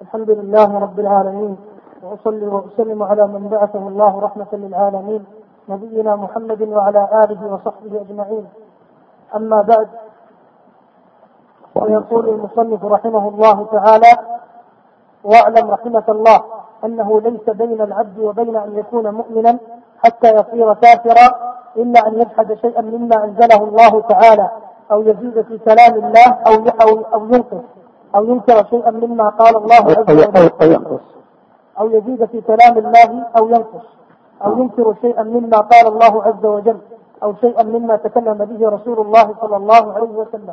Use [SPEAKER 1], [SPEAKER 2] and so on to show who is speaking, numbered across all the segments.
[SPEAKER 1] الحمد لله رب العالمين، وأصلي وأسلم على من بعثه الله رحمة للعالمين، نبينا محمد وعلى آله وصحبه أجمعين. أما بعد، ويقول المصنف رحمه الله تعالى: واعلم رحمك الله أنه ليس بين العبد وبين أن يكون مؤمنا حتى يصير كافرا إلا أن يجحد شيئا مما أنزله الله تعالى، أو يزيد في كلام الله، أو ينقص، أو ينكر شيئا مما قال الله عز وجل، أو يزيد في كلام الله، أو ينقص، أو ينكر شيئا مما قال الله عز وجل، أو شيئا مما تكلم به رسول الله صلى الله عليه وسلم.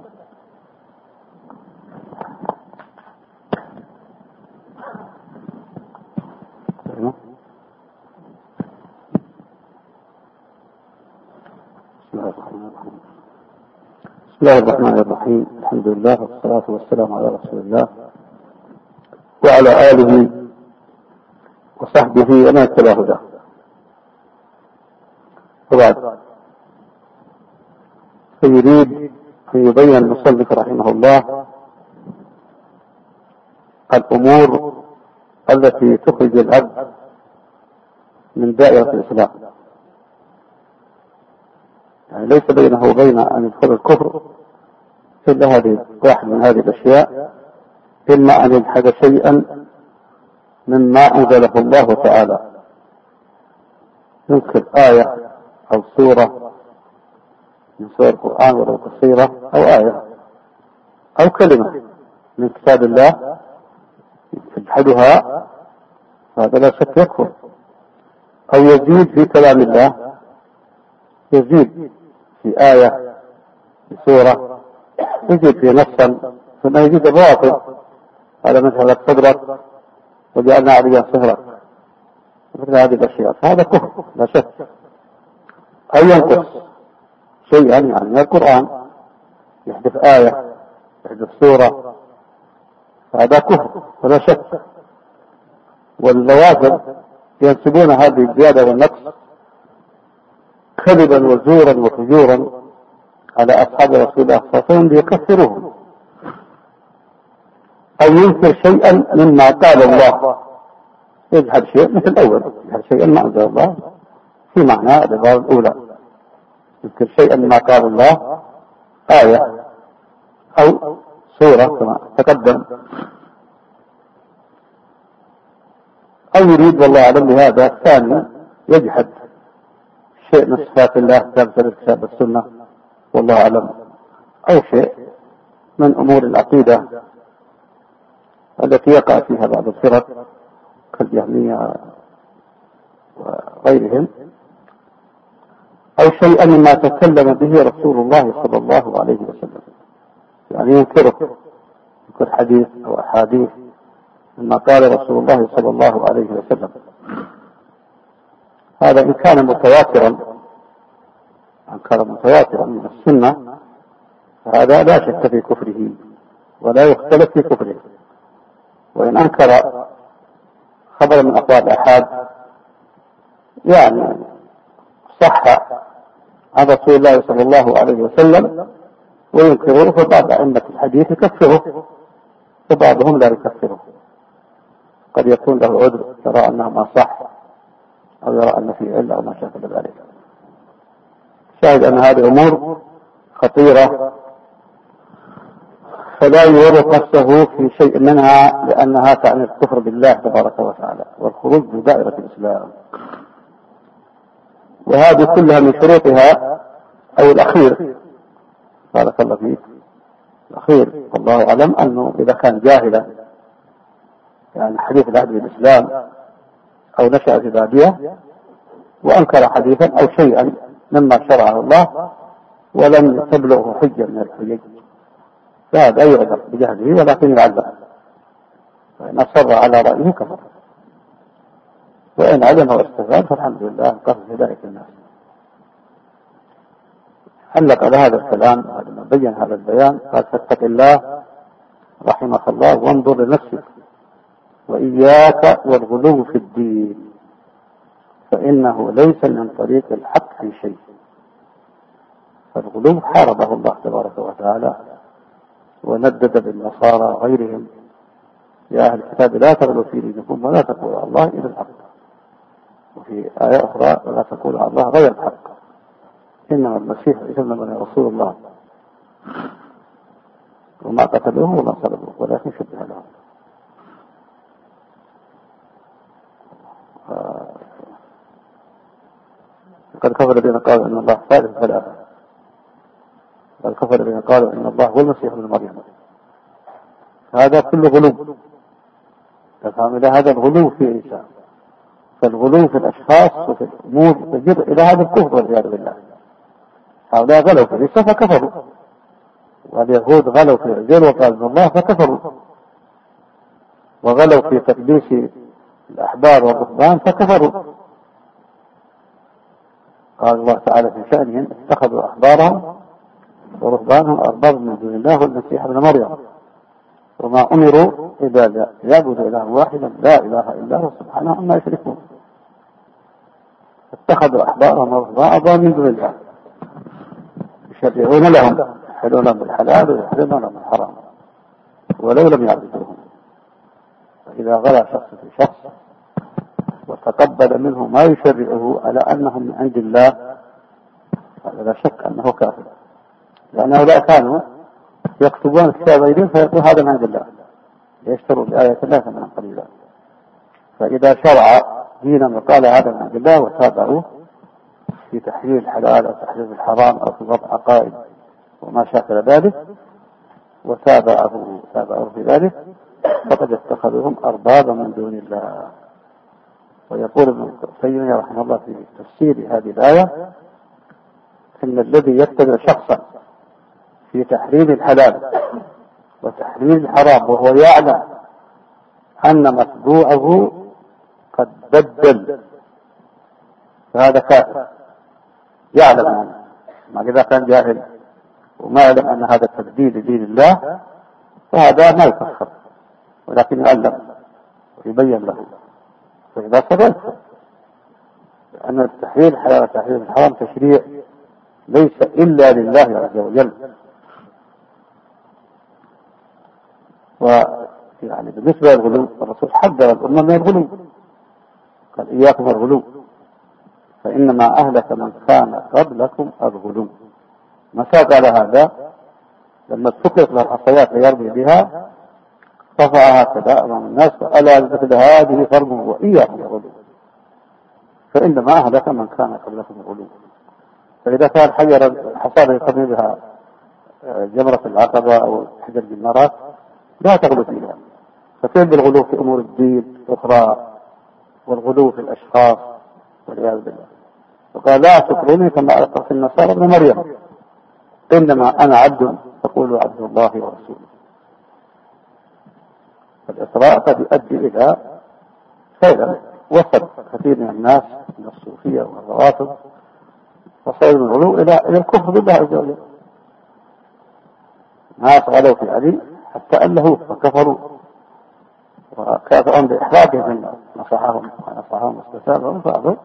[SPEAKER 2] بسم الله الرحمن الرحيم. الحمد لله والصلاة والسلام على رسول الله وعلى آله وصحبه ومن اتبع هداه. وبعد، فيريد أن يبين المصنف رحمه الله الأمور التي تخرج العبد من دائرة الإسلام، يعني ليس بينه وبين أن يدخل الكفر إلا هذه واحد من هذه الأشياء: إما أن يجحد شيئا مما أنزله الله تعالى، ينكر آية أو سورة من سور القرآن ولو قصيرة، أو آية أو كلمة من كتاب الله يجحدها، هذا لا شك يكفر. أو يزيد في كلام الله، يزيد في آية، في سورة، يزيد في نصا، ثم يزيد الباطل، هذا مثل صدرك وجعلنا عليها صهرك، مثل هذه الأشياء، فهذا كفر لا شك. أو ينقص شيئا يعني من القرآن، يحدث آية، يحدث سورة، فهذا كفر ولا شك. واللوازم ينسبون هذه الزيادة والنقص كذبا وزورا وفجورا على أصحاب رسول الله صلى الله عليه وسلم ليكفروهم. أو ينكر شيئا مما قال الله، يجحد شيء مثل الأول، يجحد شيئا ما أنزل الله، في معنى العبارة الأولى، ينكر شيئا مما قال الله، آية أو سورة كما تقدم. أو يريد والله أعلم بهذا الثاني يجحد شيء من صفات الله ثابتة بالكتاب والسنة والله أعلم، أو شيء من أمور العقيدة التي يقع فيها بعض الفرق كالجهمية وغيرهم، أو شيئا مما تكلم به رسول الله صلى الله عليه وسلم، يعني ينكره، ينكر حديث أو أحاديث مما قال رسول الله صلى الله عليه وسلم. هذا إن كان متواترا من السنة، فهذا لا شك في كفره ولا يختلف في كفره. وإن أنكر خبر من أقوال الآحاد يعني صح عن رسول الله صلى الله عليه وسلم وينكره، فبعض أئمة الحديث يكفره وبعضهم لا يكفره، قد يكون له عذر، يرى أنه ما صح أو يرى أن فيه علة أو ما شابه ذلك. شاهد أن هذه أمور خطيرة، فلا يورط نفسه في شيء منها، لأنها تعني الكفر بالله تبارك وتعالى والخروج من دائرة الإسلام. وهذه كلها من شروطها، أو الأخير بارك الله فيك، الأخير والله أعلم، أنه إذا كان جاهلا يعني حديث العهد بالإسلام أو نشأ في بادية وأنكر حديثا أو شيئا مما شرعه الله ولم تبلغه حجة من الحجج، فهذا يعذر بجهله ولكن يعذر، فإن أصر على رأيه كفر، وإن عدم واستفاد فالحمد لله قصد هداية الناس. علق على هذا الكلام بعد ما بين هذا البيان قال: فاتق الله رحمك الله وانظر لنفسك وإياك والغلو في الدين، فإنه ليس من طريق الحق في شيء. فالغلو حاربه الله تبارك وتعالى وندد بالنصارى غيرهم يا أهل الكتاب لا تغلوا في دينكم ولا تقولوا على الله إلا الحق. وفي آية أخرى ولا تقولوا على الله غير الحق إنما المسيح ابن رسول الله وما قتلوه وما صلبوه ولكن شبه لهم. قد كفر الذين قالوا إن الله ثالث ثلاثة. قد كفر الذين قالوا إن الله هو المسيح ابن مريم. هذا كله غلو. تفهم إلى هذا الغلو في عيسى. فالغلو في الأشخاص وفي الأمور تجر إلى هذا الكفر والعياذ بالله. هؤلاء غلوا في عيسى فكفروا، واليهود غلوا في عزير وقالوا الله فكفروا، وغلوا في تقديس الأحبار والرهبان فكفروا. قال الله تعالى في شأنهم اتخذوا أحبارهم ورهبانهم أرباب من دون الله والمسيح ابن مريم وما أمروا إلا ليعبدوا إلها واحدا لا إله إلا هو سبحانه عما يشركون. اتخذوا أحبارهم ورهبانهم من دون الله يشرعون لهم يحلون بالحلال ويحرمون بالحرام ولو لم يعبدوهم. فإذا غلا شخص في شخص وتقبل منه ما يشرعه على أنهم من عند الله هذا لا شك أنه كافر، لأن هؤلاء كانوا يكتبون كتاب غيرهم فيقول هذا من عند الله ليشتروا بآية الله ثمنا قليلا. فإذا شرع دينا وقال هذا من عند الله وتابعوه في تحليل الحلال أو تحليل الحرام أو في وضع عقائد وما شاكل ذلك وتابعه في ذلك فقد اتخذوهم أربابا من دون الله. ويقول ابن تيمية رحمه الله في تفسير هذه الآية إن الذي يتبع شخصا في تحريم الحلال وتحريم الحرام وهو يعلم أن متبوعه قد بدل فهذا كافر، يعلم عنه ما إذا كان جاهل وما يعلم أن هذا التبديل لدين الله فهذا ما يكفر، ولكن يعلم ويبين له فإذا صدق أن التحريم الحلال وتحريم الحرام تشريع ليس إلا لله عز وجل. ويعني بالنسبة للغلو الرسول حذر الأمة من الغلو قال إياكم الغلو فإنما أهلك من كان قبلكم الغلو. متى قال هذا؟ لما سقط له الحصيات ليرمي بها رفعها هكذا أمام الناس فألا مثل هذه فرمه وإياكم الغلو فإنما أهلك من كان قبلكم الغلو. فإذا كان حجر الحصى يرمي بها جمرة العقبة أو حجر الجمرات لا تغلو فيها، فكيف بالغلو في أمور الدين الأخرى والغلو في الأشخاص والعياذ بالله. وقال لا تكرمني كما ألقت النصارى ابن مريم إنما أنا عبد فقولوا عبد الله ورسوله. فالإسراء قد يؤدي إلى فعلا وصل كثير من الناس من الصوفية والروافض وصل من الغلو إلى الكفر بالله عز وجل. ناس غلوا في علي حتى أنه فكفروا وكافرون بإحراجهم من نصحهم واستسابهم فأبوا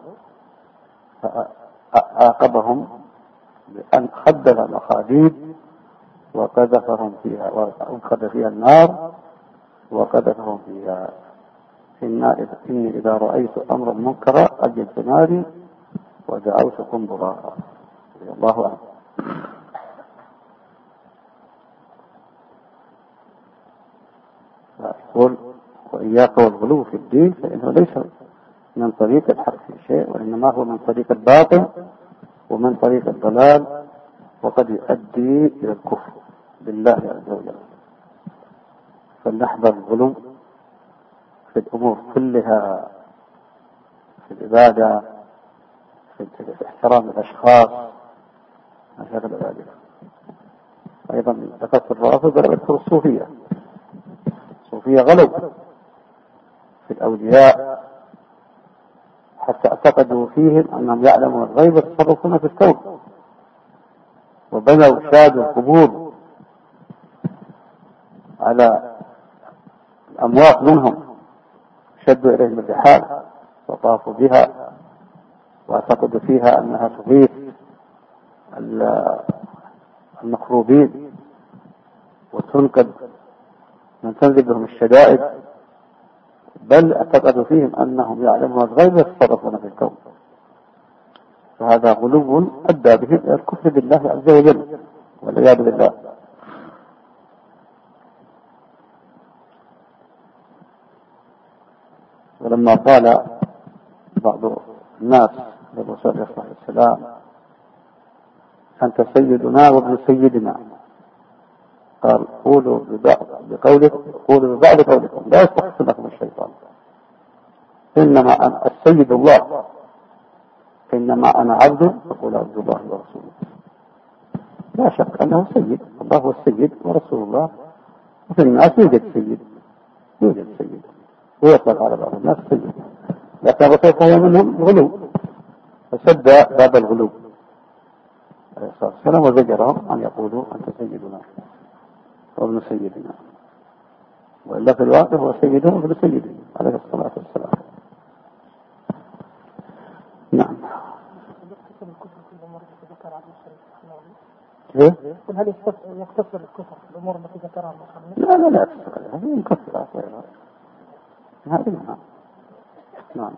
[SPEAKER 2] فعاقبهم بأن خدل المخاديد وقذفهم فيها وانقذ فيها النار وقذفهم فيها. إني إذا رأيت أمرا منكرا أجلت ناري ودعوتكم ضرارا. الله أعلم. يقول وإياك والغلو في الدين فإنه ليس من طريق الحق في شيء وإنما هو من طريق الباطل ومن طريق الضلال وقد يؤدي إلى الكفر بالله عز وجل. فلنحذر الغلو في الأمور كلها، في العبادة، في احترام الأشخاص، ما شابه ذلك. أيضا ذكرت الرافض وذكرت الصوفية. الصوفية غلوا في الأولياء حتى اعتقدوا فيهم أنهم يعلمون الغيب ويتصرفون في الكون، وبنوا شادوا القبور على الأموات منهم، شدوا إليهم الرحال وطافوا بها واعتقدوا فيها أنها تغيث المكروبين وتنقذ من تنزل لهم الشدائد بل اعتقدوا فيهم أنهم يعلمون الغيب ويتصرفون في الكون، فهذا غلو أدى بهم إلى الكفر بالله عز وجل والعياذ بالله. ولما قال بعض الناس للرسول عليه الصلاة والسلام أنت سيدنا وابن سيدنا، قال قولوا ببعض قولكم لا يستحسنكم الشيطان، إنما أنا السيد الله، إنما أنا عبد فقول عبد الله ورسوله. لا شك أنه سيد، الله هو السيد ورسول الله، وفي الناس يوجد سيد ويطلق على بعض الناس سيد، لكن الرسول فهو منهم غلو فسد باب الغلو عليه الصلاة والسلام وزجرهم أن يقولوا أنت سيدنا وابن سيدنا، وإلا في الواقع هو سيدنا وابن سيدنا عليه الصلاة والسلام. نعم.
[SPEAKER 1] هل يقتصر الكفر في الأمور التي ذكرها المصنف؟
[SPEAKER 2] لا يقتصر، هذه مكفرات هذه. نعم.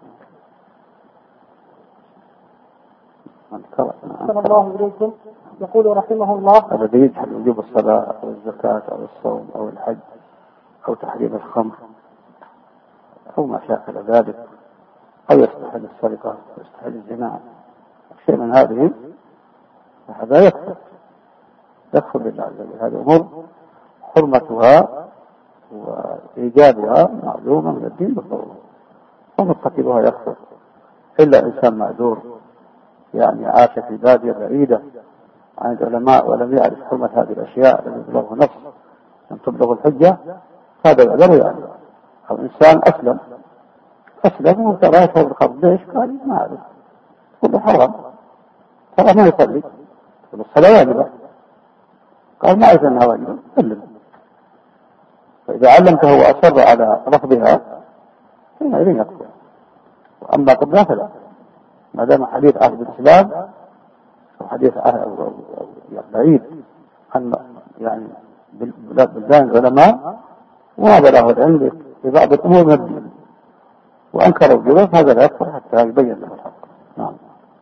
[SPEAKER 1] أحسن الله إليكم. يقول رحمه الله
[SPEAKER 2] الذي يجحد وجوب الصلاة أو الزكاة أو الصوم أو الحج أو تحريم الخمر أو ما شاكل ذلك، أو يستحل السرقة أو يستحل الزنا، شيء من هذه، فهذا يكفر بالله عز وجل. هذه أمور حرمتها وإيجابها معلومة من الدين بالضرورة، ومرتكبها يكفر إلا إنسان معذور، يعني عاش في بادية بعيدة عن العلماء ولم يعرف حرمة هذه الأشياء، لم يبلغه نفس لم تبلغ الحجة، هذا يعذر يعني. أو إنسان أسلم وترى يشعر بالقبض، ليش؟ قال ما أعرف، كله حرام، ترى ما يصلي، الصلاة واجبة، قال ما أعرف أنها واجبة، سلم. فإذا علمته وأصر على رفضها حينئذ يكفر. وأما قبلها فلا، ما دام حديث عهد الإسلام أو حديث عهد بعيد عن يعني بلدان العلماء وهذا له العلم في بعض الأمور من الدين وأنكر وجوده، هذا لا يكفر حتى يبين له الحق. نعم.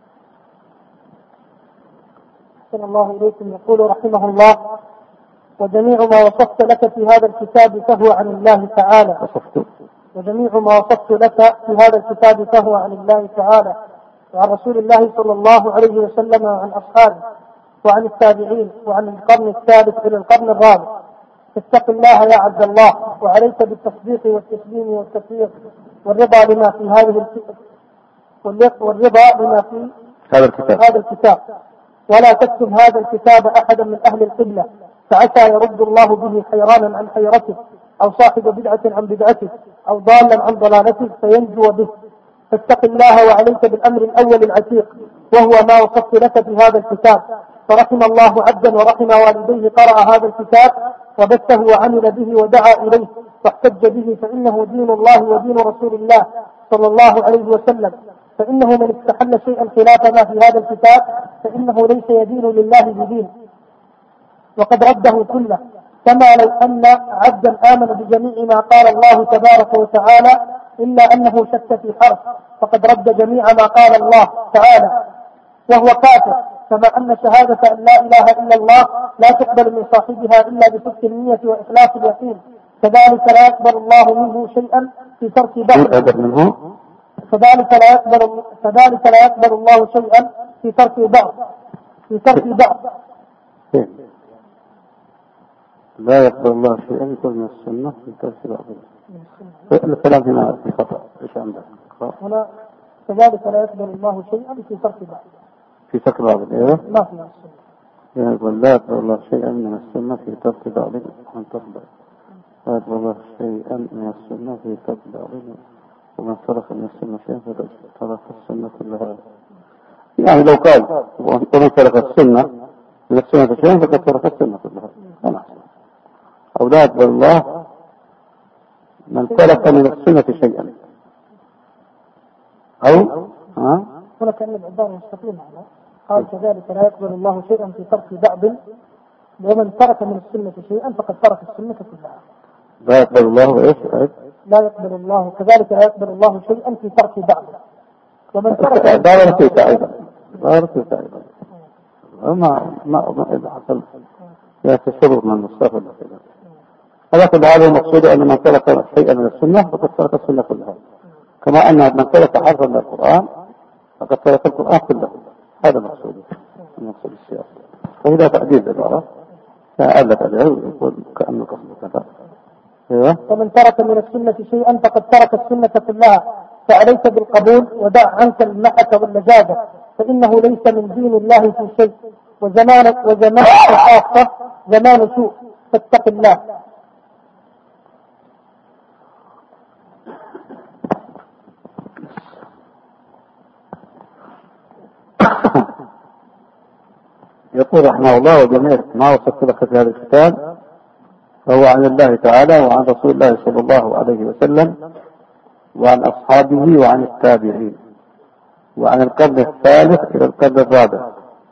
[SPEAKER 1] أحسن الله إليكم. يقول رحمه الله وجميع ما وصفت لك في هذا الكتاب فهو عن الله تعالى. وجميع ما وصفت لك في هذا الكتاب فهو عن الله تعالى وعن رسول الله صلى الله عليه وسلم وعن أصحابه وعن التابعين وعن القرن الثالث إلى القرن الرابع. فاتق الله يا عبد الله، وعليك بالتصديق والتسليم والتفويض والرضا بما في هذه والرضا بما في هذا الكتاب، ولا تكتب هذا الكتاب أحدا من أهل القبلة، فعسى يرد الله به حيرانا عن حيرته، أو صاحب بدعة عن بدعته، أو ضالا عن ضلالته فينجو به. فاتق الله وعليك بالأمر الأول العتيق، وهو ما وصفت لك في هذا الكتاب. فرحم الله عبدا ورحم والديه قرأ هذا الكتاب وبثه وعمل به ودعا إليه واحتج به، فإنه دين الله ودين رسول الله صلى الله عليه وسلم. فإنه من استحل شيئا خلاف ما في هذا الكتاب فإنه ليس يدين لله بدين، وقد رده كله. كما لو أن عبدا آمن بجميع ما قال الله تبارك وتعالى إلا أنه شك في حرف، فقد رد جميع ما قال الله تعالى وهو كافر. كما أن شهادة أن لا إله إلا الله لا تقبل من صاحبها إلا بصدق النية وإخلاص اليقين، كذلك لا يقبل الله منه شيئا في ترك بعض، فذلك لا يقبل الله شيئا في ترك بعض
[SPEAKER 2] لا يقبل الله شيئا من السنة في ترك بعض. الكلام هنا في خطأ، ايش عندك؟
[SPEAKER 1] هنا كذلك لا يقبل الله شيئا في ترك بعض.
[SPEAKER 2] في ترك بعض ايوه؟
[SPEAKER 1] ما في السنة.
[SPEAKER 2] يقول لا يقبل الله شيئا من السنة في ترك بعض ومن ترك لا يقبل الله شيئا من السنة في ترك بعض ومن ترك من السنة شيئا فقد ترك السنة كلها. يعني لو قال ومن ترك السنة من السنة شيئا فقد ترك السنة كلها. أو لا يقبل الله من ترك من السنة شيئا أو
[SPEAKER 1] هنا كأن العبارة مستقيمة على قال كذلك لا يقبل الله شيئا في ترك بعض ومن ترك من السنة شيئا فقد ترك السنة كلها.
[SPEAKER 2] لا يقبل الله إيش
[SPEAKER 1] لا يقبل الله، كذلك لا يقبل الله شيئا في ترك بعضه. ومن ترك
[SPEAKER 2] دارت أيضا ما إذا حصل لا تشرر من المستقبل كذا. هذا كل هذا المقصود أن من ترك شيئا من السنة فقد ترك السنة كلها، كما أن من ترك حرفا من القرآن فقد ترك القرآن كله. هذا المقصود السياسي. وإذا تأديب العبارة فألت عليه ويقول كأنه قصد كذا. أيوة.
[SPEAKER 1] ومن ترك من السنة شيئا فقد ترك السنة كلها، فعليك بالقبول ودع عنك المحك واللجاجة، فإنه ليس من دين الله في شيء، وزمانك خاصة زمان سوء، فاتق الله.
[SPEAKER 2] يقول رحمه الله: وجميع ما وصفت لك في هذا الكتاب فهو عن الله تعالى وعن رسول الله صلى الله عليه وسلم وعن أصحابه وعن التابعين وعن القرن الثالث إلى القرن الرابع.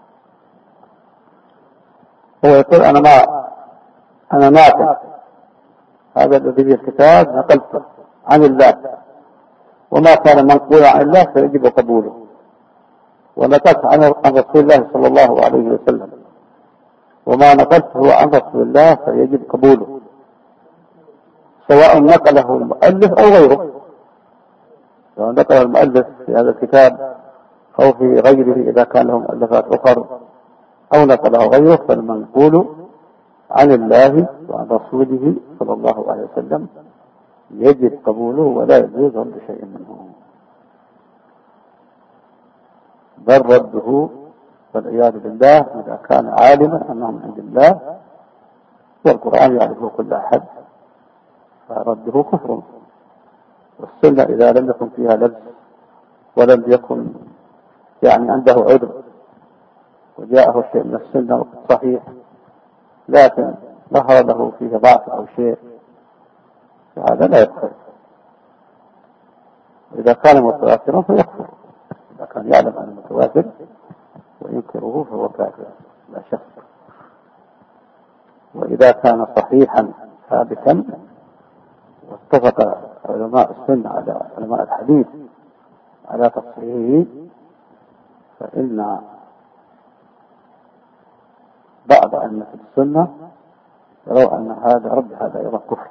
[SPEAKER 2] هو يقول أنا ناقل هذا الذي في الكتاب نقلته عن الله، وما كان منقولا عن الله فيجب قبوله، ونقلت عن رسول الله صلى الله عليه وسلم، وما نقلته عن رسول الله فيجب قبوله، سواء نقله المؤلف أو غيره. سواء نقل المؤلف في هذا الكتاب أو في غيره إذا كان له مؤلفات أخرى، أو نقله غيره، فالمنقول عن الله وعن رسوله صلى الله عليه وسلم يجب قبوله ولا يجوز رد شيء منه، بل رده والعياذ بالله إذا كان عالما أنه من عند الله والقرآن يعرفه كل أحد فرده كفر. والسنة إذا لم يكن فيها لبس ولم يكن عنده عذر وجاءه شيء من السنة صحيح لكن ظهر له فيه ضعف أو شيء فهذا لا يكفر. إذا كان متواترا فيكفر، إذا كان يعلم أن المتواتر وينكره فهو كافر لا شك. وإذا كان صحيحا ثابتا واتفق علماء السنة على علماء الحديث على تصحيحه فإن بعض أئمة السنة يروا أن هذا أيضا كفر.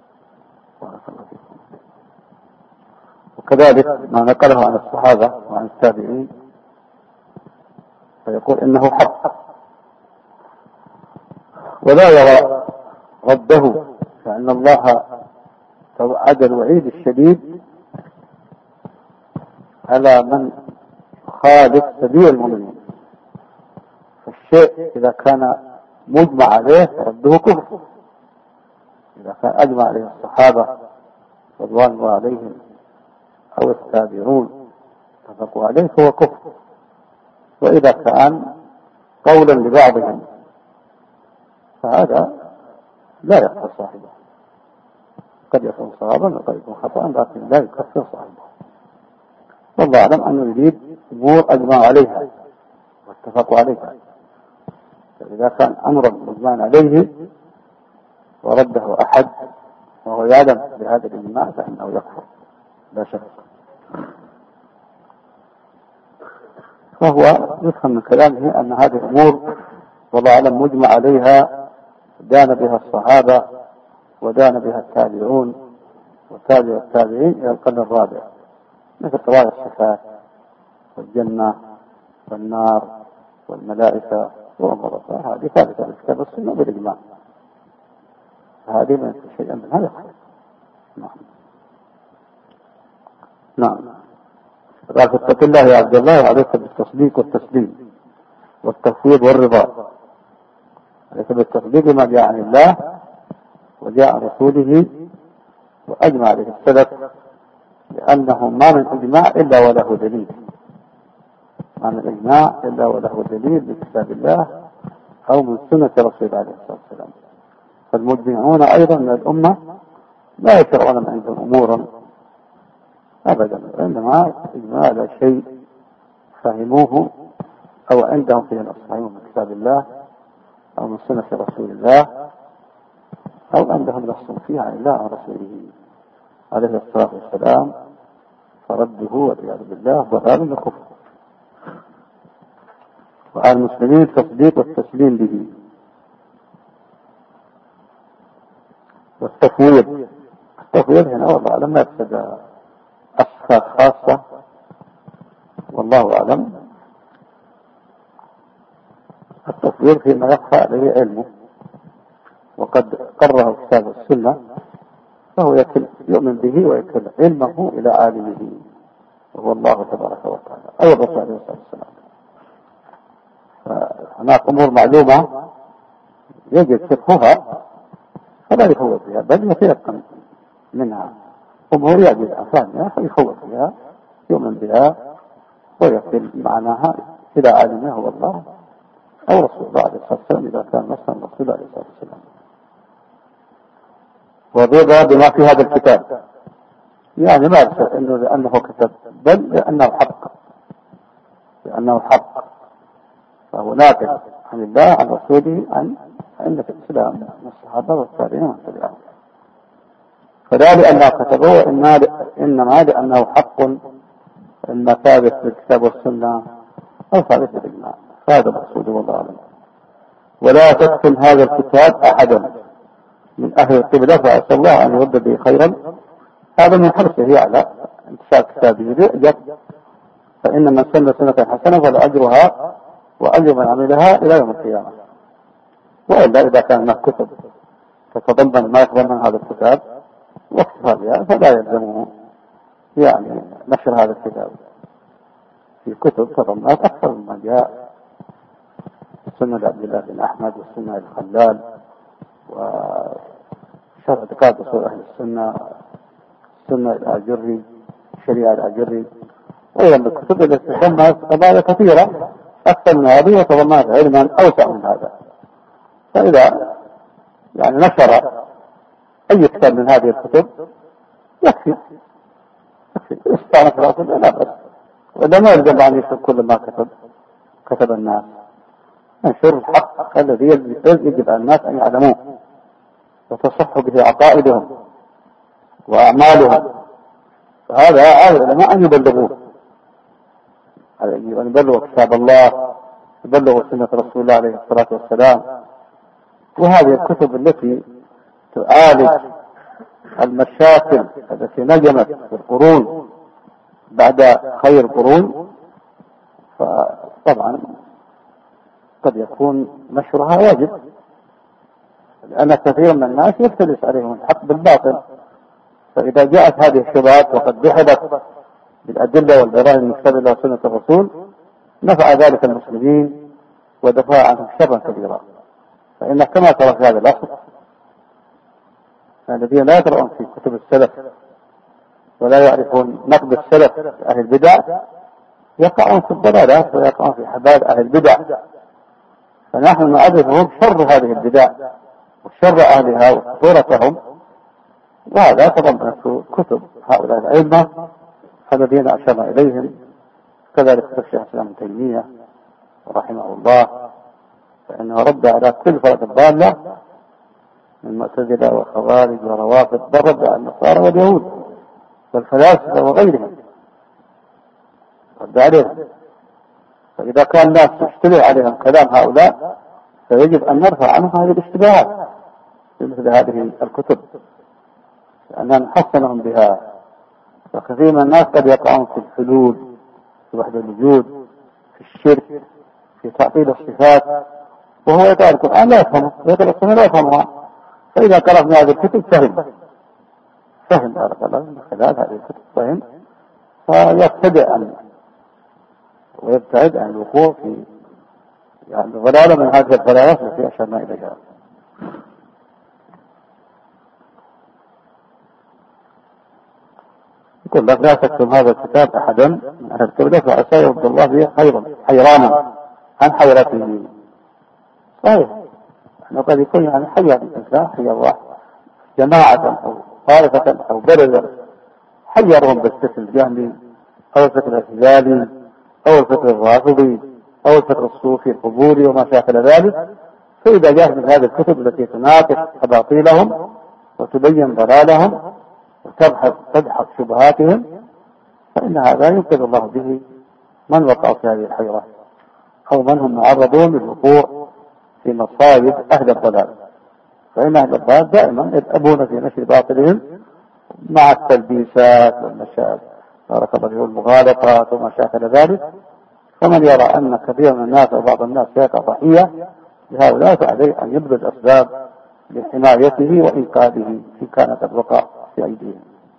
[SPEAKER 2] وكذلك ما نقله عن الصحابة وعن التابعين فيقول إنه حق ولا يرى رده، فإن الله توعد الوعيد الشديد على من خالف سبيل المؤمنين. فالشيء إذا كان مجمع عليه فرده كفر، إذا كان أجمع عليه الصحابة رضوان الله عليهم أو التابعون اتفقوا عليه فهو كفر. وإذا كان قولا لبعضهم فهذا لا يكفر صاحبه، قد يكون صوابا وقد يكون خطأ لكن لا يكفر صاحبه. والله أعلم أنه يريد أمور أجمع عليها واتفقوا عليها، فإذا كان أمرا مجمع عليه ورده أحد وهو يعلم بهذا الإجماع فإنه يكفر لا شك. فهو يفهم من كلامه أن هذه الأمور والله أعلم مجمع عليها دان بها الصحابة ودان بها التابعون وتابع التابعين إلى القرن الرابع، مثل قضايا الصفات والجنة والنار والملائكة وأمر الله، هذه ثابتة في الكتاب والسنة بالإجماع، هذه من شيء من هذا. نعم. قال: فاتق الله يا عبد الله وعليك بالتصديق والتسليم والتفويض والرضا. عليك بالتصديق بما جاء عن الله وجاء عن رسوله وأجمع عليه السلف، لأنه ما من إجماع إلا وله دليل، ما من إجماع إلا وله دليل من كتاب الله أو من سنة رسول الله عليه الصلاة والسلام. فالمجمعون أيضا من الأمة لا يشرعون من عندهم أمورا أبدا، إنما إجماع على شيء فهموه أو عندهم فيه الأصحاب من كتاب الله أو من سنة رسول الله أو عندهم نص فيها عن الله ورسوله عليه الصلاة والسلام فرده والعياذ بالله ضلال وكفر. وعلى المسلمين التصديق والتسليم به والتفويض. التفويض هنا والله أعلم لا يقصد أشخاص خاصة، والله أعلم. التفويض فيما يخفى عليه علمه، وقد قرره كتاب السنة، فهو يؤمن به ويكل علمه إلى عالمه وهو الله تبارك وتعالى أو الرسول عليه الصلاة والسلام. فهناك أمور معلومة يجب فقهها فلا يفوض فيها، بل يتيقن منها. أمور يجب أفهمها فيفوض فيها، يؤمن بها ويكل معناها إلى عالمه هو الله أو رسول الله عليه الصلاة والسلام إذا كان مثلا رسول عليه الصلاة والسلام. وضرب بما في هذا الكتاب، يعني ما يقصد انه لانه كتب، بل لانه حق، لانه حق، فهو ناقل عن الله عن رسوله عن ائمة الاسلام من الصحابه والتابعين ومن تبعهم. فلا لانه كتبه، انما لانه حق، اما ثابت بالكتاب والسنه او ثابت بالاجماع. هذا المقصود والله اعلم. ولا تكتم هذا الكتاب احدا من أهل القبلة فأسأل الله أن يرد به خيرا. هذا من حرصه على انتشار كتابه يؤجر، فإن من سن سنة حسنة فلأجرها وأجر من عملها إلى يوم القيامة. وإلا إذا كان هناك كتب تتضمن ما يتضمن هذا الكتاب واكتفى بها فلا يلزمه يعني نشر هذا الكتاب. في كتب تضمنت أكثر مما جاء، السنة لعبد الله بن أحمد والسنة للخلال وشرح اعتقاد أصول أهل السنة، السنة الآجري، الشريعة الآجري، وأيضا الكتب التي تضمنت قضايا كثيرة أكثر من هذه وتضمنت علما أوسع من هذا. فإذا يعني نشر أي كتاب من هذه الكتب يكفي استطاع نشر لا بأس، وإذا ما يلزم أن يكتب كل ما كتب الناس. ننشر الحق الذي يجب على الناس أن يعلموه وتصح به عقائدهم وأعمالهم. فهذا العلماء أن يبلغوه، أن يبلغوا كتاب الله، يبلغوا سنة رسول الله عليه الصلاة والسلام. وهذه الكتب التي تعالج المشاكل التي نجمت في القرون بعد خير القرون، فطبعا قد يكون نشرها واجب، لأن كثير من الناس يختلس عليهم الحق بالباطل. فإذا جاءت هذه الشبهات وقد دحضت بالأدلة والبراهين من كتاب الله وسنة الرسول نفع ذلك المسلمين ودفع عنهم شرا كبيرا. فإن كما ترى في هذا الأصل الذين لا يقرؤون في كتب السلف ولا يعرفون نقد السلف أهل البدع يقعون في الضلالات ويقعون في حبال أهل البدع. فنحن نعرفهم شر هذه البدع وشر أهلها وخطورتهم، وهذا تضمنت كتب هؤلاء الأئمة الذين أشرنا إليهم. كذلك الشيخ الإسلام ابن تيمية رحمه الله، فإنه رد على كل فرق الضالة من المعتزلة والخوارج والروافض، بل رد على النصارى واليهود والفلاسفة وغيرهم، رد عليهم. فإذا كان الناس تشتبه عليهم كلام هؤلاء فيجب أن نرفع عنهم هذه الاشتباهات في مثل هذه الكتب، لأننا نحسنهم بها. وكثير من الناس قد يقعون في الحلول، في وحدة الوجود، في الشرك، في تعطيل الصفات، وهو يقرأ القرآن لا يفهمه، ويقرأ السنة لا يفهمها. فإذا قرأ من هذه الكتب فهم بارك الله من خلال هذه الكتب فهم، فيبتدئ ويبتعد عن الوقوع في يعني ضلالة من هذه الضلالات التي أشرنا إليها. يقول لك لا تكتم هذا الكتاب أحدا من أهل القبلة فعسى يرد الله به حيرانا عن حيرته. صحيح، أنه قد يكون يعني حير الإنسان، حير واحد جماعة أو طائفة أو بلد حيرهم بالفكر الجهمي أو الفكر الاعتزالي أو الفكر الرافضي أو الفكر الصوفي القبوري وما شاكل ذلك. فإذا جاءت من هذه الكتب التي تناقش أباطيلهم وتبين ضلالهم وتدحض شبهاتهم، فإن هذا ينقذ الله به من وقع في هذه الحيرة أو من هم معرضون للوقوع في مصائب أهل الضلال. فإن أهل الضلال دائما يتأبون في نشر باطلهم مع التلبيسات والمشاكل والمغالطات وما شاكل ذلك. فمن يرى أن كثير من الناس أو بعض الناس يقع ضحية لهؤلاء، فعليه أن يبذل الأسباب لحمايته وإنقاذه إن كان قد وقع في أيديهم.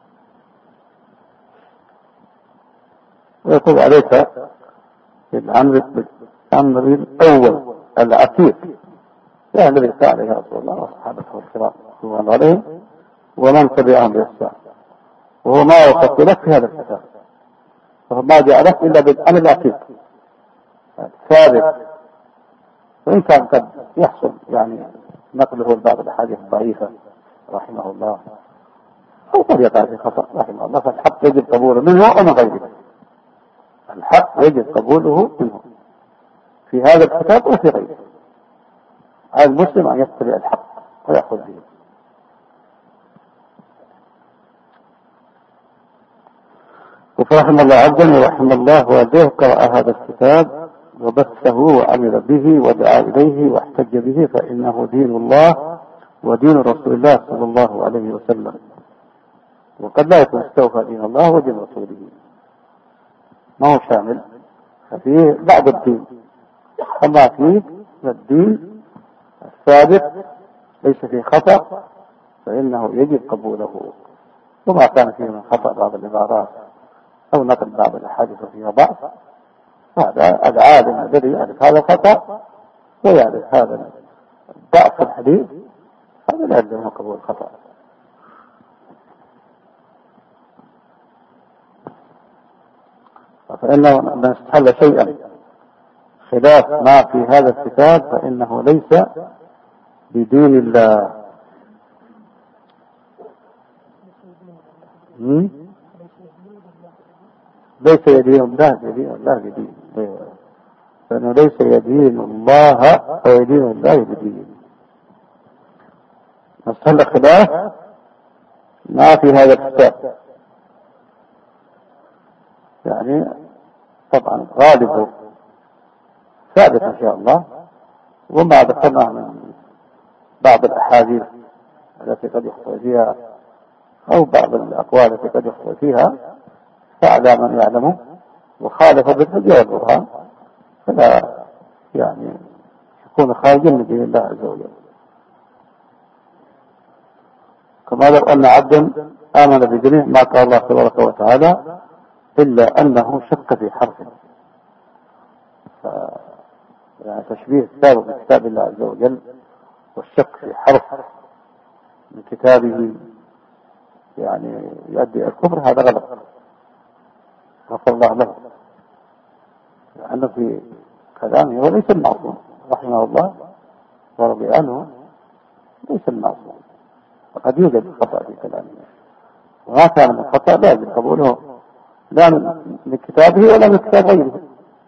[SPEAKER 2] ويقول عليك بالأمر الأول العتيق، يعني الذي قال عليه رسول الله وصحابته الكرام رضوان الله عليهم ومن تبعهم بإحسان، وهو ما وصفت لك في هذا الكتاب، وهو ما جاء إلا بالأمر العتيق ثابت، وإن كان قد يحصل يعني نقله بعض الأحاديث الضعيفة رحمه الله، أو قد يقع في خطأ رحمه الله، فالحق يجب قبوله منه ومن غيره. الحق يجب قبوله منه في هذا الكتاب وفي غيره. على المسلم أن يتبع الحق ويأخذ به. وفرحم الله عبدا ورحم الله والديه قرأ هذا الكتاب وبثه وعمل به ودعا إليه واحتج به، فإنه دين الله ودين رسول الله صلى الله عليه وسلم، وقد لا يكون استوفى دين الله ودين رسوله، ما هو شامل، ففيه بعض الدين، أما فيه الدين الثابت ليس فيه خطأ فإنه يجب قبوله، وما كان فيه من خطأ بعض العبارات أو نقل بعض الأحاديث فيها ضعف، هذا العالم الذي يعرف هذا الخطأ ويعرف هذا ضعف الحديث، هذا لا يلزمه قبول الخطأ. فإنه من استحل شيئا خلاف ما في هذا الكتاب فإنه ليس بدين الله. ليس يدين الله يدين الله بدين، فإنه ليس يدين الله أو يدين الله بدين. استحل خلاف ما في هذا الكتاب، يعني طبعا غالبه ثابت إن شاء الله، وما ذكرنا من بعض الأحاديث التي قد يخطئ فيها أو بعض الأقوال التي قد يخطئ فيها، فعلى من يعلمه وخالف بالحجة والبرهان فلا يعني يكون خارجا من دين الله عز وجل. كما لو أن عبدا آمن بجميع ما قال الله تبارك وتعالى إلا أنه شك في حرفه، يعني تشبيه السابق من كتاب الله عز وجل والشك في حرف من كتابه يعني يؤدي الكفر، هذا غلط، غفر الله له، لأنه في كلامه وليس المعصوم رحمه الله ورضي عنه، ليس المعصوم، وقد يوجد خطأ في كلامه، وما كان من خطأ لا يجب قبوله لا من كتابه ولا من كتاب غيره.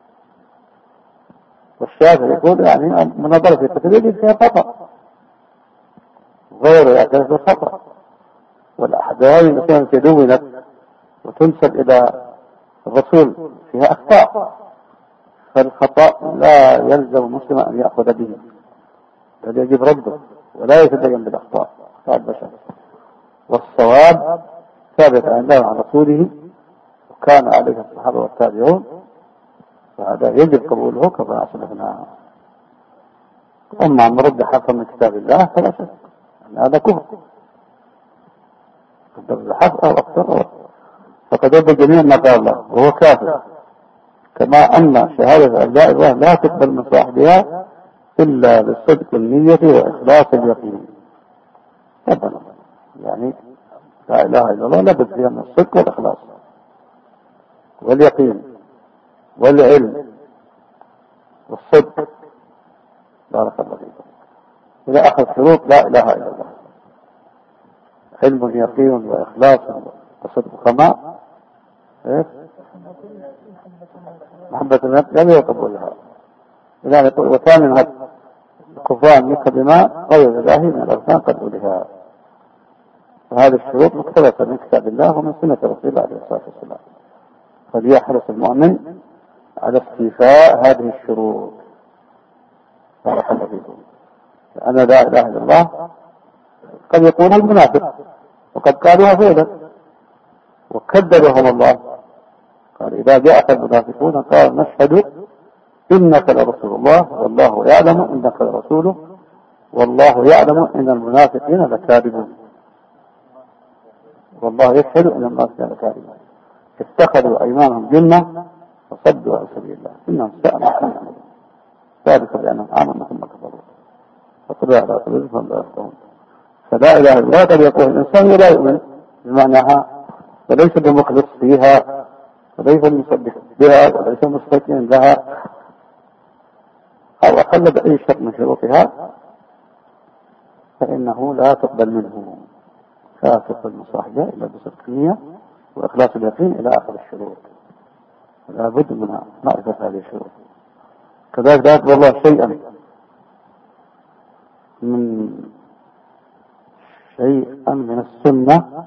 [SPEAKER 2] والشافعي يقول يعني من نظر في كتابه فيها خطأ، غيره يعترف بالخطأ، والأحداث التي تدونت وتنسب إلى الرسول فيها أخطاء، فالخطأ لا يلزم المسلم أن يأخذ به، بل يجب رده ولا يتدين بالأخطاء البشر. والصواب ثابت عن الله وعن رسوله وكان عليه الصحابة والتابعون، فهذا يجب قبوله كما أسلفنا. أما مرد حرفا من كتاب الله فلا شك أن هذا كفر، قدر الحرف أو أكثر فقد يبدو جميع ما قال الله وهو كافر، كما أن شهادة أن لا إله لا تقبل من صاحبها إلا بالصدق النية وإخلاص اليقين. أبدا يعني لا إله إلا الله لابد فيها من الصدق والإخلاص واليقين والعلم والصدق. بارك الله فيكم. إذا أخذ شروط لا إله إلا الله، علم يقين وإخلاص وصدق، كما محبة النفس لا يقبلها. إذا يقول وثامن الكفران مثل بما غير الله من الأركان قد أولها. وهذه الشروط مقتبسة من كتاب الله ومن سنة رسول الله عليه الصلاة والسلام. فليحرص المؤمن على استيفاء هذه الشروط. بارك الله فيكم. أنا لا إله إلا الله قد يقول المنافق وقد قالوها فعلا وكذبهم الله. قال إذا جاءك المنافقون قال نشهد إنك لرسول الله والله يعلم إنك لرسوله والله يعلم إن المنافقين لكاذبون. والله يشهد إن المنافقين لكاذبون اتخذوا أيمانهم جنة وصدوا عن سبيل الله إنهم ساء ما كانوا يعملون ذلك بأنهم آمنوا ثم كفروا فطبع على قلوبهم لا يفقهون. فلا إله إلا الله قد يقول الإنسان ولا يؤمن بمعناها وليس بمخلص فيها وليس مصدق بها وليس مستكين لها أو أقل بأي شرط من شروطها فإنه لا تقبل منه فاسق المصاحبة إلا بصدق النية وإخلاص اليقين إلى آخر الشروط. لا بد منها معرفة هذه الشروط. كذلك لا يقبل الله شيئا من السنة.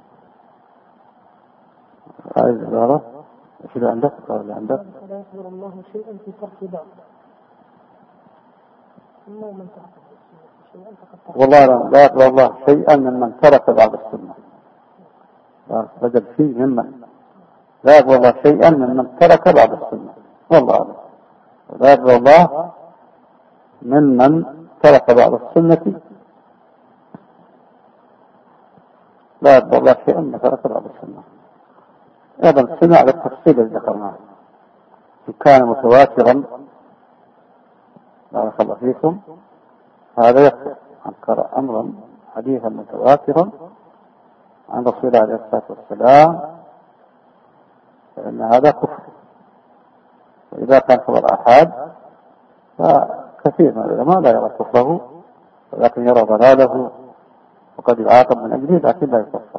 [SPEAKER 2] هذه العبارة ايش اللي عندك؟ قال اللي عندك
[SPEAKER 1] لا يقبل الله شيئا في ترك بعض.
[SPEAKER 2] والله لا يقبل الله شيئا ممن ترك بعض السنة. بدل فيه ممن لا يقبل الله شيئا ممن ترك بعض السنة. والله أعلم. لا يقبل الله ممن ترك بعض السنة. لا يقبل الله شيئا ممن ترك بعض السنة. أيضا السنة على التفصيل الذي ذكرناه إن كان متواترا بارك الله فيكم هذا يكفر. أنكر أمرا حديثا متواترا عن رسول الله عليه الصلاة والسلام فإن هذا كفر. وإذا كان خبر أحد فكثير من العلماء لا يرى كفره ولكن يرى ضلاله وقد يعاقب من أجله لكن لا يكفر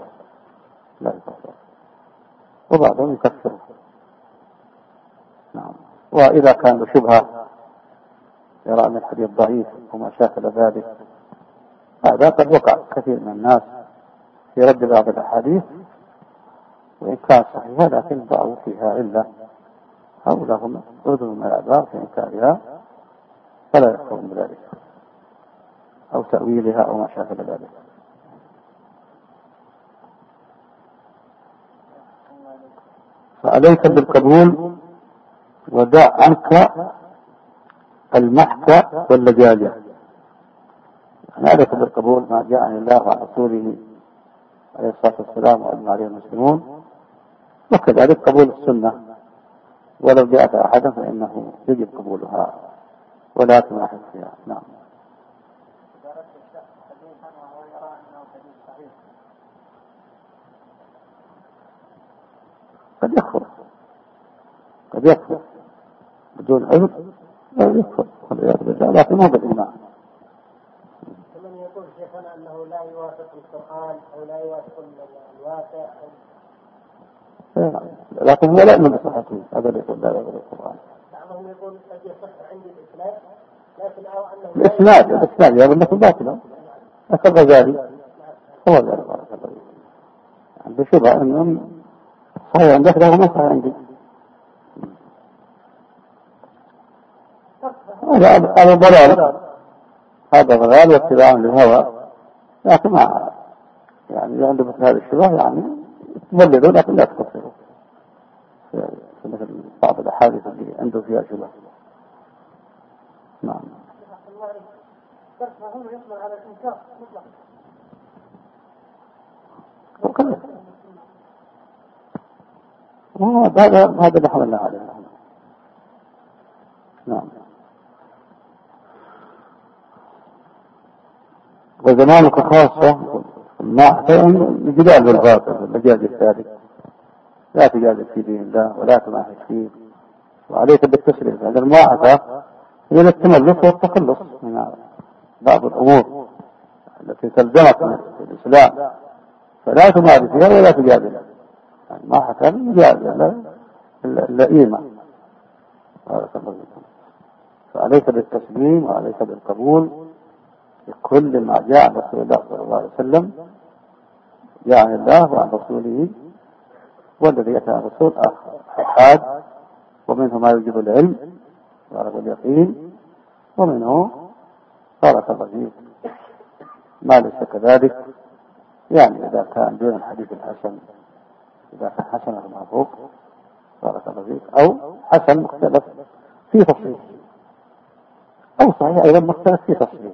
[SPEAKER 2] وبعضهم يكفره. نعم. وإذا كان بشبهة يرى أن الحديث ضعيف وما شاكل ذلك هذا قد وقع كثير من الناس في رد بعض الأحاديث وإن كان صحيحة لكن ضعوا فيها علة أو لهم عذر من الأعذار في إنكارها فلا يحكمون بذلك أو تأويلها أو ما شاكل ذلك. فعليك بالقبول ودع عنك المحك واللجاجة. عليك بالقبول ما جاء عن الله وعن رسوله عليه الصلاة والسلام وأجمع عليه المسلمون وكذلك قبول السنة ولو جاءت أحدا فإنه يجب قبولها ولا تماحك فيها. نعم. قد يكفر بدون عذر لا يكفر لكن هو بالإيمان.
[SPEAKER 1] ومن يقول شيخنا أنه لا يوافق القرآن أو لا يوافق الواقع
[SPEAKER 2] لكن هو لا يؤمن بصحته. هذا اللي يقول لا يوافق القرآن.
[SPEAKER 1] بعضهم يقول قد يصح عندي الإسلام لكن أو أنه
[SPEAKER 2] الإسلام يقول لكم باطلا. الغزالي هو ذلك بارك الله فيك عنده شبهة أنهم صحيح عندك له ما صحيح عندي. هذا ضلال. هذا ضلال واتباع للهوى لكن ما يعني عنده مثل هذه الشبهة يعني تمللوا لكن لا تكفروا مثل بعض الأحاديث اللي عنده فيها شبهة. نعم.
[SPEAKER 1] هم يصبر على الإنكار
[SPEAKER 2] مطلقا. هذا اللي حملنا عليه. نعم. وزمانك خاصة ما جدال بالباطل المجال الثالث لا تجادل في دين الله ولا تماحك فيه وعليك بالتسليم. هذا المواعظة هي التملك والتخلص من بعض الأمور التي تلزمك في الإسلام فلا تمارس فيها ولا تجادل. ما حتى المجادلة اللئيمة. فعليك بالتسليم وعليك بالقبول لكل ما جاء رسول الله صلى الله عليه وسلم يعني الله وعن رسوله، والذي يأتي عن الرسول أحاد، ومنه ما يوجب العلم واليقين، ومنه بارك الله فيك ما ليس كذلك، يعني إذا كان دون الحديث الحسن، إذا كان حسن المعروف بارك الله فيك، أو حسن مختلف في تصحيح، أو صحيح أيضا مختلف في تصحيح،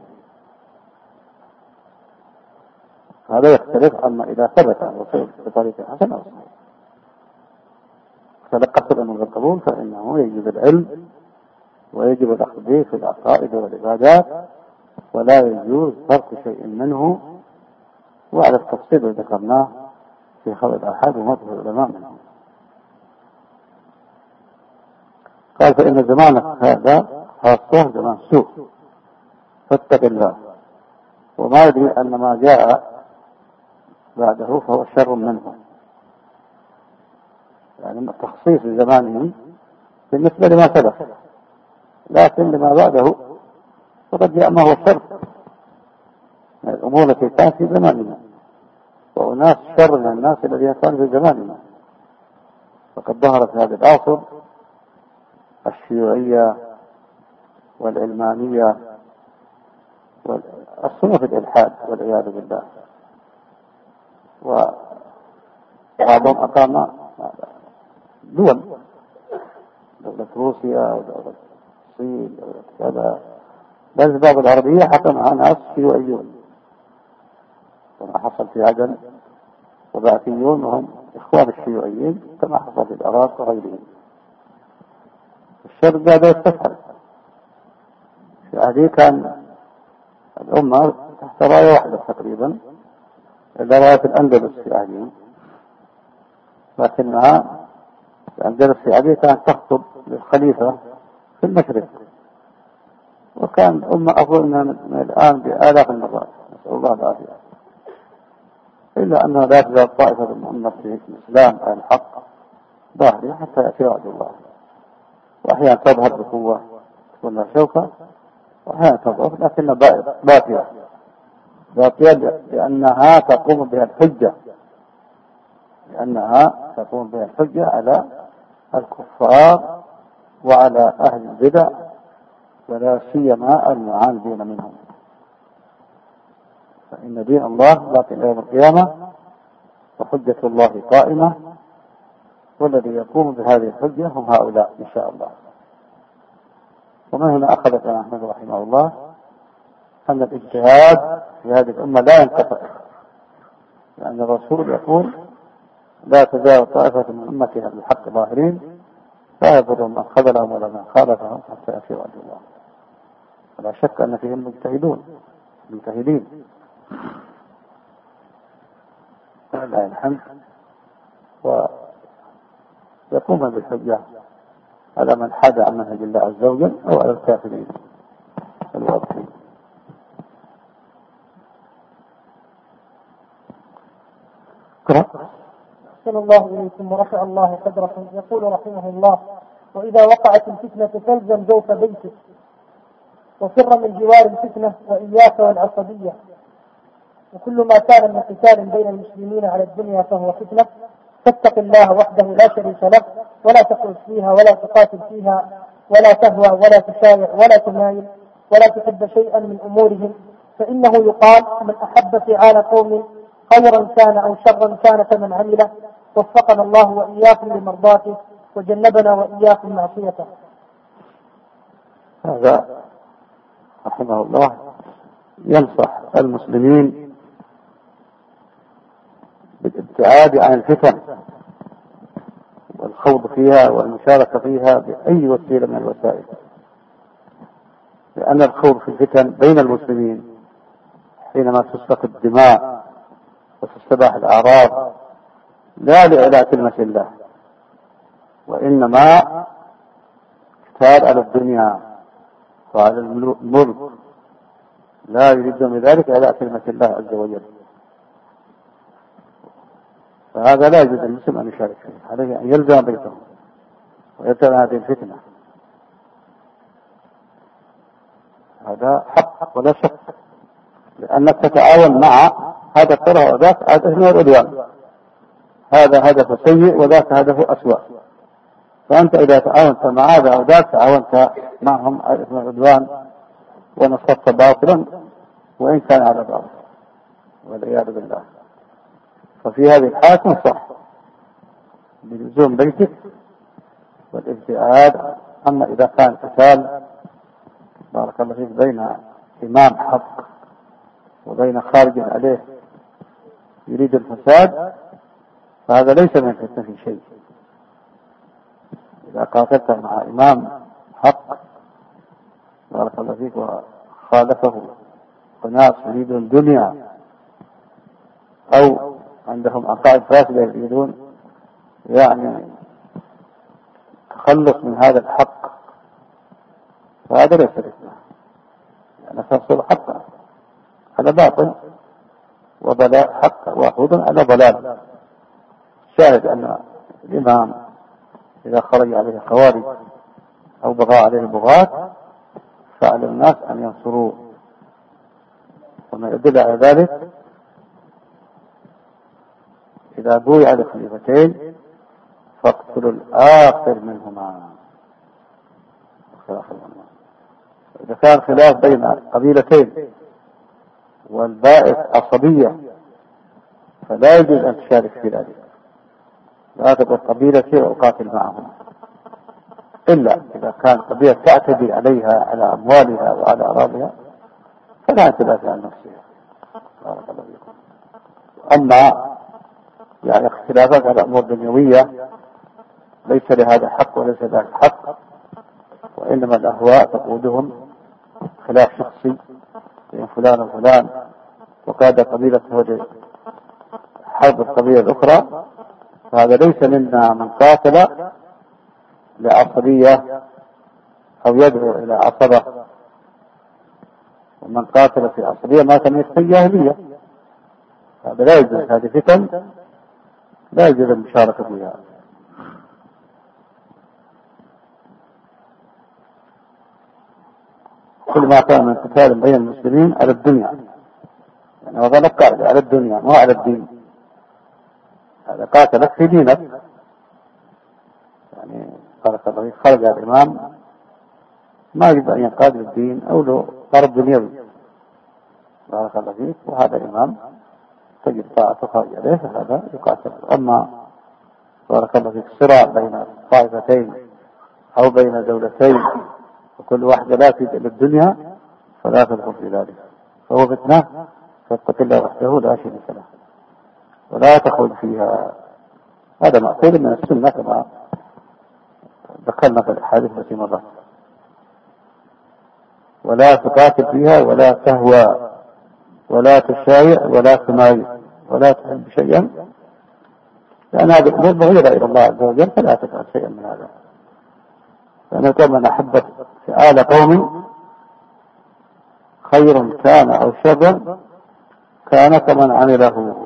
[SPEAKER 2] هذا يختلف عما إذا ثبت عن الرسول بطريق حسن أو صحيح. فلقصد من القبول فإنه يجب العلم ويجب الأخذ به في العقائد والعبادات، ولا يجوز ترك شيء منه، وعلى التفصيل الذي ذكرناه في خبر الآحاد ومذهب العلماء منه. قال فإن زمانك هذا خاصة زمان سوء فاتق الله، وما يدري أن ما جاء بعده فهو شر منه، يعني تخصيص زمانه بالنسبة لما سبق، لكن لما بعده فقد جاء ما هو شر من الأمور التي كانت في زماننا، وأناس شر من الناس الذين كانوا في زماننا. فقد ظهرت هذه العصر الشيوعية والعلمانية والصنف الإلحاد والعياذ بالله، وبعضهم أقام دولة روسيا ودولة الصين ودولة كذا، بل البلاد العربية حكمها ناس شيوعيون كما حصل في عدن، وبعثيون وهم إخوان الشيوعيين كما حصل في العراق وغيرهم. الشر هذا يستفعل. في عهده كان الأمة تحت راية واحدة تقريبا، إلا راية الأندلس في عهدهم، لكنها الأندلس في عهده كانت تخطب للخليفة في المشرق، وكان الأمة أفضل من الآن بآلاف المرات، نسأل الله العافية. إلا أنها لا تزال طائفة من أمة في الإسلام على الحق ظاهرة حتى يأتي وعد الله، وأحيانا تظهر بقوة تكون لها شوكة، وأحيانا تضعف لكنها باقية لأنها تقوم بها الحجة على الكفار وعلى أهل البدع، ولا سيما المعاندين منهم. فإن دين الله باق إلى يوم القيامة، وحجة الله قائمة، والذي يقوم بهذه الحجة هم هؤلاء إن شاء الله. ومن هنا أخذ الإمام أحمد رحمه الله أن الاجتهاد في هذه الأمة لا ينقطع، لأن الرسول يقول لا تزال طائفة من أمتها بالحق ظاهرين لا يضرهم من خذلهم ولا من خالفهم حتى يأتي وعد الله. ولا شك أن فيهم مجتهدين ولله الحمد، ويقوم بالحجة على من حاد عن منهج الله عز وجل أو على الكافرين الواضحين.
[SPEAKER 1] أحسن الله إليكم ورفع الله قدركم. يقول رحمه الله: وإذا وقعت الفتنة فالزم جوف بيتك، وفر من جوار الفتنة وإياك والعصبية، وكل ما كان من قتال بين المسلمين على الدنيا فهو فتنة، فاتق الله وحده لا شريك له، ولا تخرج فيها ولا تقاتل فيها ولا تهوى ولا تشايع ولا تمايل ولا تحب شيئا من أمورهم، فإنه يقال: من أحب فعال قوم خيرا كان أو شرا كان فمن عمله. وفقنا الله وإياكم لمرضاته، وجنبنا وإياكم معصيته.
[SPEAKER 2] هذا رحمه الله ينصح المسلمين بالابتعاد عن الفتن والخوض فيها والمشاركة فيها بأي وسيلة من الوسائل، لأن الخوض في الفتن بين المسلمين حينما تسفك الدماء وتستباح الأعراض لا لإعلاء كلمة الله، وإنما اجتهاد على الدنيا وعلى الملك، لا يريدون بذلك إعلاء كلمة الله عز وجل. فهذا لا يجوز المسلم أن يشارك فيه، عليه أن يلزم بيته ويتبع هذه الفتنة. هذا حق ولا شك، لأنك تتعاون مع هذا كره وذاك عاد إثم والعدوان، هذا هدف سيء وذاك هدف أسوأ. فأنت إذا تعاونت مع هذا أو ذاك تعاونت معهم على إثم والعدوان ونصبت باطلا وإن كان على باطل، والعياذ بالله. ففي هذه الحالة تنصح بلزوم بيتك والابتعاد. أما إذا كان قتال بارك الله فيك بين إمام حق وبين خارج عليه يريد الفساد فهذا ليس من الفتنة في شيء. إذا قاتلت مع إمام حق بارك الله فيك وخالفه أناس يريدون الدنيا أو عندهم عقائد فاسدة يريدون يعني تخلص من هذا الحق، فهذا ليس فتنة، يعني تنصر حقا على باطل وضلال، حق واحد على ضلال. شاهد أن الإمام إذا خرج عليه خوارج أو بغى عليه بغاة فعل الناس أن ينصروه. وما يدل على ذلك إذا بويع لخليفتين فاقتلوا الآخر منهما. إذا كان خلاف بين قبيلتين والبائس عصبية فلا يجوز أن تشارك في ذلك، لا تقول قبيلتي وأقاتل معهم، إلا إذا كان قبيلة تعتدي عليها على أموالها وعلى أراضيها فلا تدافع عن نفسها. بارك الله فيكم. أما يعني اختلافات على الأمور الدنيوية ليس لهذا حق وليس ذاك حق، وإنما الأهواء تقودهم خلاف شخصي بين فلان وفلان، وكاد قبيلة حرب القبيلة الأخرى، فهذا ليس منا من قاتل لعصبية أو يدعو إلى عصبة، ومن قاتل في عصبية ما كان في الجاهلية، هذا لا يجوز. هذه فتن لا يجوز المشاركة فيها. كل ما كان من قتال بين المسلمين على الدنيا، يعني هذا قاعدة على الدنيا مو على الدين، هذا قاتلك في دينك. يعني بارك الله فيك خرج الإمام ما يجب أن ينقاد للدين أو له ضرب دنيوي بارك الله فيك، وهذا الإمام تجد طاعته خارج عليه فهذا يقاتل. أما بارك الله فيك صراع بين طائفتين أو بين دولتين وكل واحدة لا تجد للدنيا فلا تدخل في ذلك، فهو فتنة فاتق الله وحده لا شريك له ولا تخوض فيها. هذا مأخوذ من السنة كما ذكرنا في الحديث التي مرت. ولا تقاتل فيها ولا تهوى ولا تشايع ولا تمايل ولا تحب شيئا، لأن هذه الأمور مغيرة إلى الله عز وجل، فلا تفعل شيئا من هذا. فأنا كما من أحبت فعال قوم خير كان أو شر كان كمن عمله.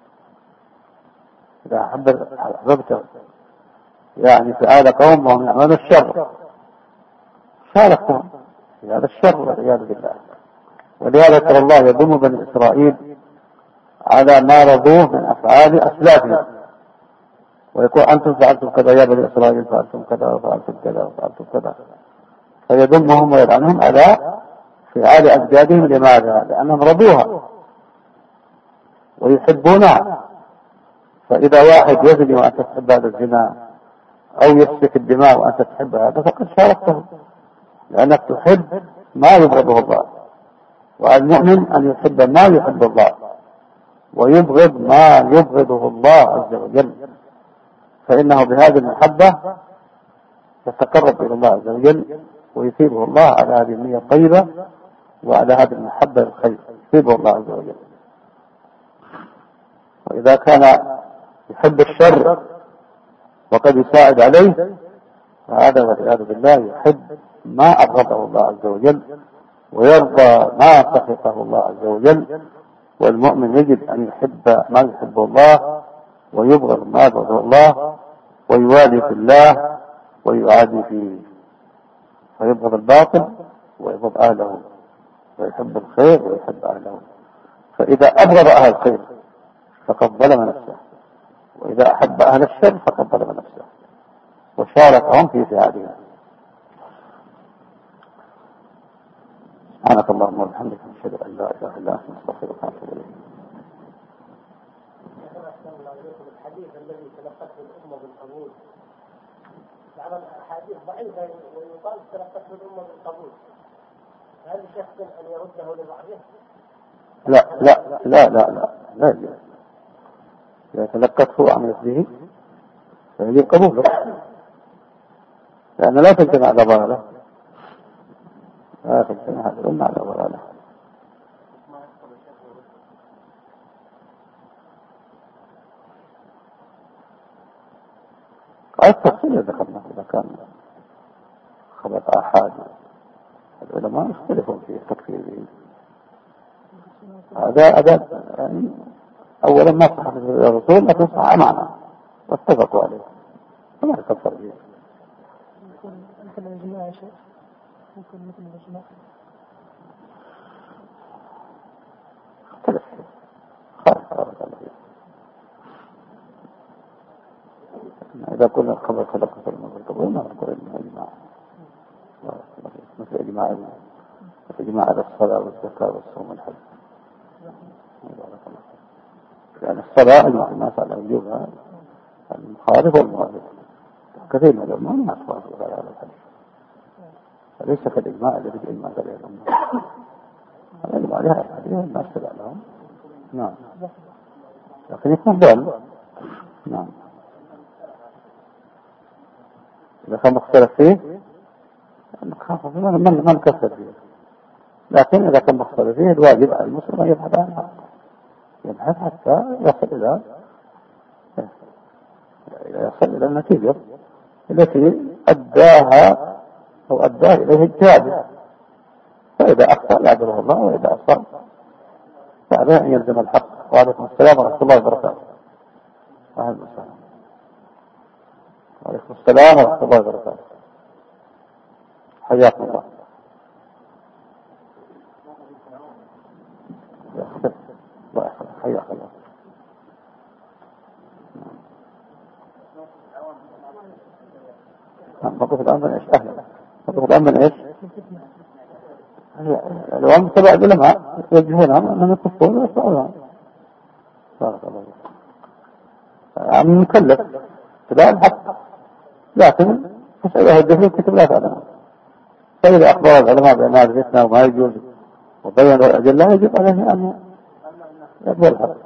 [SPEAKER 2] إذا أحببت يعني فعال قوم وهم يعملون الشر شاركتهم في هذا الشر والعياذ بالله. ولهذا ترى الله يذم بني إسرائيل على ما رضوه من أفعال أسلافهم، ويقول أنتم فعلتم كذا يا بني إسرائيل، فعلتم كذا وفعلتم كذا وفعلتم كذا، فيذمهم ويلعنهم على فعال أجدادهم. لماذا؟ لأنهم رضوها ويحبونها. فإذا واحد يزني وأنت تحب هذا الزنا أو يسفك الدماء وأنت تحب هذا فقد شاركته، لأنك تحب ما يبغضه الله، والمؤمن أن يحب ما يحب الله ويبغض ما يبغضه الله عز وجل، فإنه بهذه المحبة يتقرب إلى الله عز وجل ويثيبه الله على هذه النية الطيبة وعلى هذه المحبة الخير، يثيبه الله عز وجل. وإذا كان يحب الشر وقد يساعد عليه فهذا والعياذ بالله يحب ما أبغضه الله عز وجل ويرضى ما سخطه الله عز وجل. والمؤمن يجب أن يحب ما يحبه الله ويبغض ما يبغضه الله، ويوالي في الله ويعادي فيه، فيبغض الباطل ويبغض أهله، ويحب الخير ويحب أهله. فإذا أبغض أهل الخير فقد ظلم نفسه، وإذا أحب أهل الشر فقد ظلم نفسه وشاركهم في فعالهم. سبحانك اللهم وبحمدك، نشهد أن لا إله إلا أنت، نستغفرك ونتوب إليك.
[SPEAKER 1] الحديث الذي تلقته الأمة بالقبول، بعض الأحاديث ضعيفة ويقال تلقته الأمة بالقبول، هل شخص أن يرده لبعضه؟
[SPEAKER 2] لا لا لا لا لا لا يجوز. إذا تلقته وعملت به فيجب قبوله، لأن لا تجتمع على ضلاله، لا تجتمع هذه الأمة على ضلاله. التفصيل ذكرنا إذا كان خبر آحاد العلماء يختلفون في التكفير به. هذا يعني أولا ما صح الرسول لكن صح معنا واتفقوا عليه فما يكفر به.
[SPEAKER 1] مثل الإجماع يا شيخ، ممكن مثل الإجماع
[SPEAKER 2] اختلف خالص الله فيه. إذا كنا الخبر خلقه المنظر قبول ما نقول الإجماع، مثل إجماع على الصلاة والزكاة والصوم والحج. يعني الصلاة الناس على وجوبها المخالف والموافق، كثير من العلماء ما توافقوا على هذا الحديث، فليس كالإجماع الذي الإجماع عليه الأمة. الإجماع عليها الحديث الناس تبع لهم، نعم، لكن يكون ضال. نعم، إذا كان مختلف فيه ما نكفر فيه، لكن إذا كان مختلف فيه الواجب على المسلم أن يبحث عن الحق، يبحث حتى يصل إلى النتيجة التي أداها أو أداه إليه الجاد. فإذا أخطأ يعذره الله، وإذا أصاب فعليه أن يلزم الحق. وعليكم السلام ورحمة الله وبركاته. أهلا وسهلا. وعليكم السلام ورحمة الله وبركاته. حياكم الله. الله يحفظك، حياك الله. موقف الآن من إيش؟ أهلا. موقف الآن من إيش؟ العلماء تبع العلماء يوجهونها أنهم يكفون ويسمعونها. بارك الله فيك. عم مكلف تبع الحق، لكن تسأله الدخل كتب لا تعلم. فإذا أخبر العلماء بأن هذا فتنة وما يجوز وبين الأدلة يجب عليه أن يقبل الحق.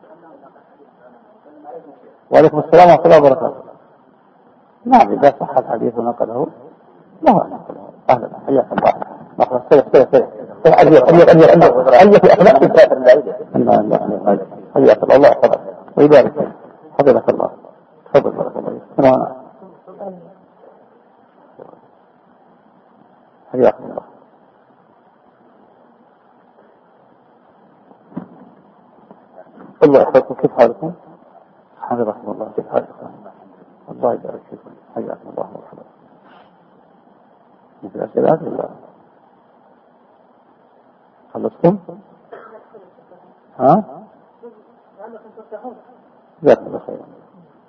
[SPEAKER 2] وعليكم السلام ورحمة الله وبركاته. نعم، إذا صح الحديث ونقله لا نقله. أهلا، حياك الله. نقل سير أي في أخلاق الكافر لا يوجد. حياك الله يحفظك ويبارك فيك. حفظك الله. تفضل بارك الله فيك. حياكم الله. الله يحفظكم. كيف حالكم؟ حفظكم الله. كيف حالكم؟ الله يبارك فيكم. حياكم الله ومرحبا. مثل أسئلة ولا خلصتم؟ ها؟ جزاكم الله خيرا.